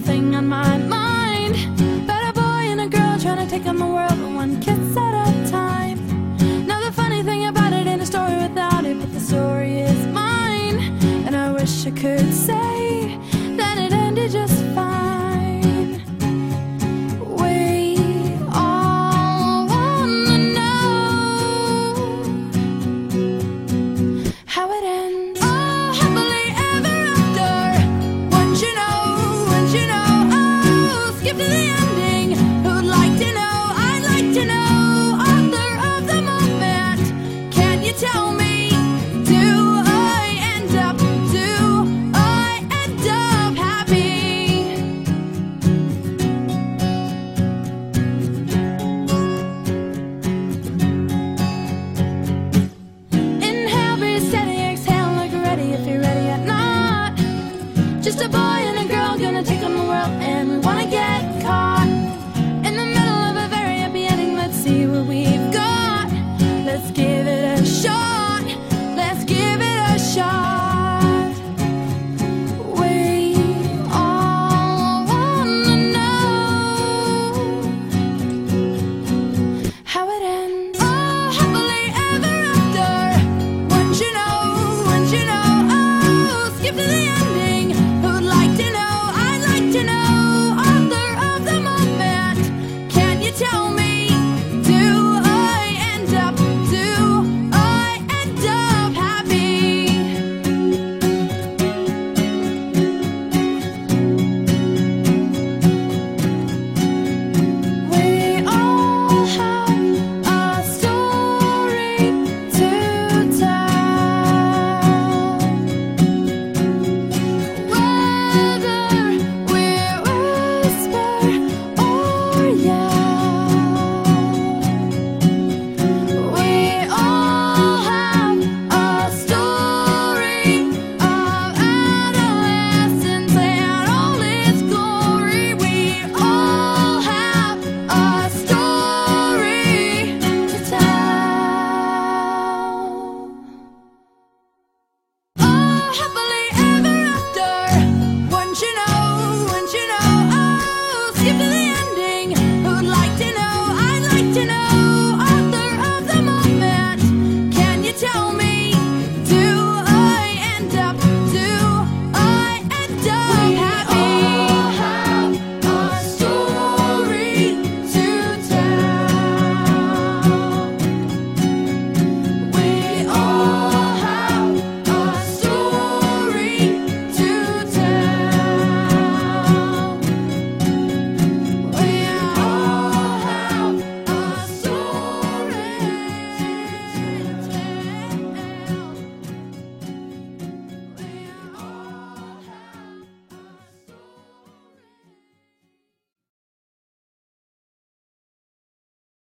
thing on my mind. About a boy and a girl trying to take on the world, but one kiss at a time. Now the funny thing about it ain't a story without it, but the story is mine. And I wish I could say that it ended just